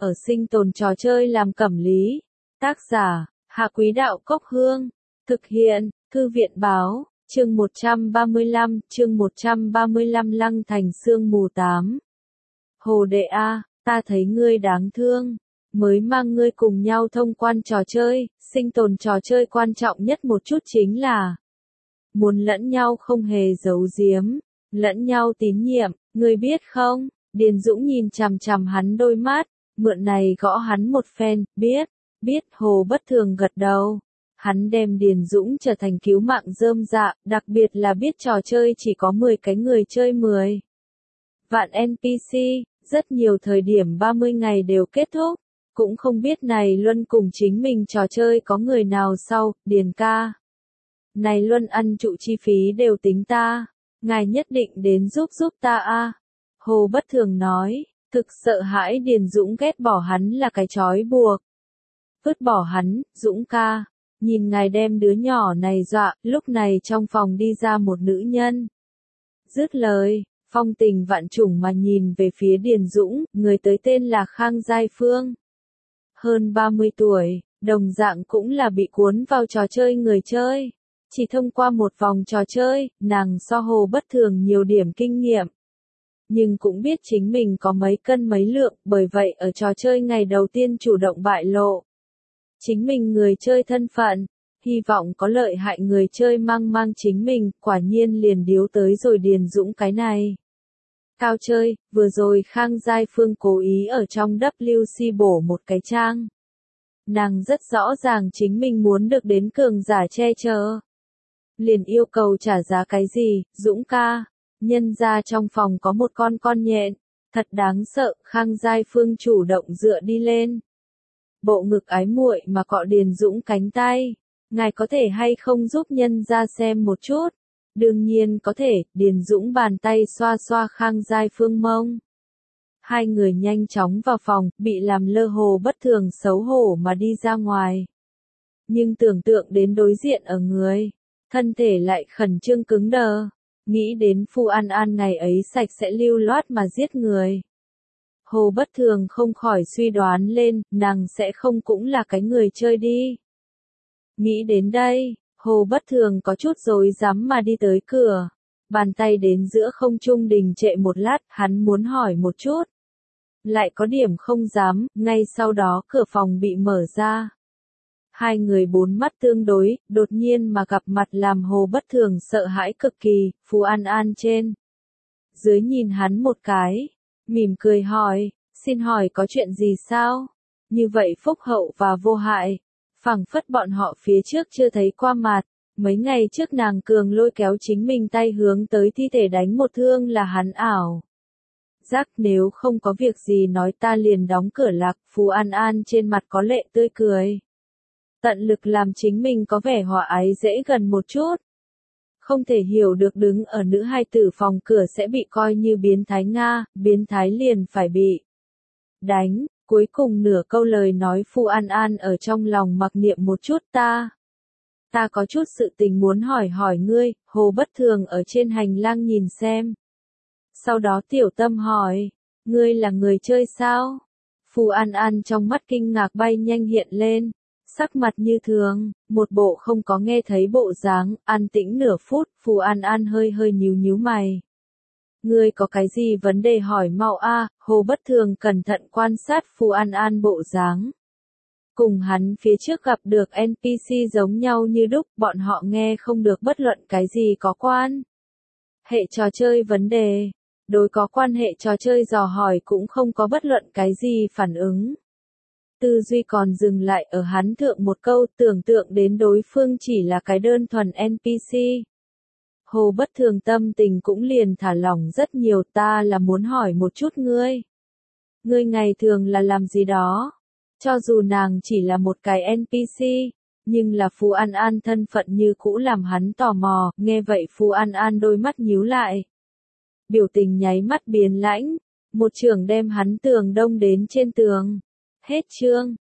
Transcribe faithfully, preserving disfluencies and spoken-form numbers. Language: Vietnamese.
ở sinh tồn trò chơi làm cẩm lý. Tác giả, Hạ Quý Đạo Cốc Hương. Thực hiện, Thư viện Báo, chương một trăm ba mươi lăm, chương một trăm ba mươi lăm Lăng Thành Sương Mù tám. Hồ đệ A, ta thấy ngươi đáng thương. Mới mang ngươi cùng nhau thông quan trò chơi, sinh tồn trò chơi quan trọng nhất một chút chính là muốn lẫn nhau không hề giấu giếm, lẫn nhau tín nhiệm, ngươi biết không? Điền Dũng nhìn chằm chằm hắn đôi mắt, mượn này gõ hắn một phen, biết, biết. Hồ Bất Thường gật đầu. Hắn đem Điền Dũng trở thành cứu mạng rơm dạ, đặc biệt là biết trò chơi chỉ có mười cái người chơi mười vạn en pê xê, rất nhiều thời điểm ba mươi ngày đều kết thúc, cũng không biết này Luân cùng chính mình trò chơi có người nào sau. Điền ca, này Luân ăn trụ chi phí đều tính ta, ngài nhất định đến giúp giúp ta a. Hồ Bất Thường nói, thực sợ hãi Điền Dũng ghét bỏ hắn là cái trói buộc. Vứt bỏ hắn, Dũng ca, nhìn ngài đem đứa nhỏ này dọa. Lúc này trong phòng đi ra một nữ nhân. Dứt lời, phong tình vạn trùng mà nhìn về phía Điền Dũng, người tới tên là Khang Giai Phương. Hơn ba mươi tuổi, đồng dạng cũng là bị cuốn vào trò chơi người chơi. Chỉ thông qua một vòng trò chơi, nàng so Hồ Bất Thường nhiều điểm kinh nghiệm. Nhưng cũng biết chính mình có mấy cân mấy lượng, bởi vậy ở trò chơi ngày đầu tiên chủ động bại lộ chính mình người chơi thân phận, hy vọng có lợi hại người chơi mang mang chính mình. Quả nhiên liền điếu tới rồi Điền Dũng cái này. Cao chơi, vừa rồi Khang Giai Phương cố ý ở trong vê kép xê bổ một cái trang. Nàng rất rõ ràng chính mình muốn được đến cường giả che chở. Liền yêu cầu trả giá cái gì, Dũng ca? Nhân ra trong phòng có một con con nhện, thật đáng sợ. Khang Giai Phương chủ động dựa đi lên. Bộ ngực ái muội mà cọ Điền Dũng cánh tay. Ngài có thể hay không giúp nhân ra xem một chút? Đương nhiên có thể. Điền Dũng bàn tay xoa xoa Khang Giai Phương mông. Hai người nhanh chóng vào phòng, bị làm lơ. Hồ Bất Thường xấu hổ mà đi ra ngoài. Nhưng tưởng tượng đến đối diện ở người, thân thể lại khẩn trương cứng đờ. Nghĩ đến Phu An An ngày ấy sạch sẽ lưu loát mà giết người. Hồ Bất Thường không khỏi suy đoán lên, nàng sẽ không cũng là cái người chơi đi. Nghĩ đến đây, Hồ Bất Thường có chút rối rắm mà đi tới cửa. Bàn tay đến giữa không trung đình trệ một lát, hắn muốn hỏi một chút. Lại có điểm không dám, ngay sau đó cửa phòng bị mở ra. Hai người bốn mắt tương đối, đột nhiên mà gặp mặt làm Hồ Bất Thường sợ hãi cực kỳ. Phú An An trên dưới nhìn hắn một cái, mỉm cười hỏi, xin hỏi có chuyện gì sao? Như vậy phúc hậu và vô hại, phảng phất bọn họ phía trước chưa thấy qua mặt. Mấy ngày trước nàng cường lôi kéo chính mình tay hướng tới thi thể đánh một thương là hắn ảo giác. Nếu không có việc gì nói ta liền đóng cửa lạc. Phú An An trên mặt có lệ tươi cười, tận lực làm chính mình có vẻ hòa ái dễ gần một chút. Không thể hiểu được đứng ở nữ hài tử phòng cửa sẽ bị coi như biến thái Nga, biến thái liền phải bị đánh. Cuối cùng nửa câu lời nói Phu An An ở trong lòng mặc niệm một chút. Ta, ta có chút sự tình muốn hỏi hỏi ngươi. Hồ Bất Thường ở trên hành lang nhìn xem. Sau đó tiểu tâm hỏi, ngươi là người chơi sao? Phu An An trong mắt kinh ngạc bay nhanh hiện lên. Sắc mặt như thường, một bộ không có nghe thấy bộ dáng. An tĩnh nửa phút, Phù An An hơi hơi nhíu nhíu mày. Ngươi có cái gì vấn đề hỏi mau a. Hồ Bất Thường cẩn thận quan sát Phù An An bộ dáng. Cùng hắn phía trước gặp được en pê xê giống nhau như đúc, bọn họ nghe không được bất luận cái gì có quan hệ trò chơi vấn đề. Đối có quan hệ trò chơi dò hỏi cũng không có bất luận cái gì phản ứng. Tư duy còn dừng lại ở hắn thượng một câu, tưởng tượng đến đối phương chỉ là cái đơn thuần en pê xê. Hồ Bất Thường tâm tình cũng liền thả lỏng rất nhiều. Ta là muốn hỏi một chút ngươi. Ngươi ngày thường là làm gì đó? Cho dù nàng chỉ là một cái en pê xê, nhưng là Phú An An thân phận như cũ làm hắn tò mò. Nghe vậy Phú An An đôi mắt nhíu lại. Biểu tình nháy mắt biến lãnh. Một chưởng đem hắn tường đông đến trên tường. Hết chương.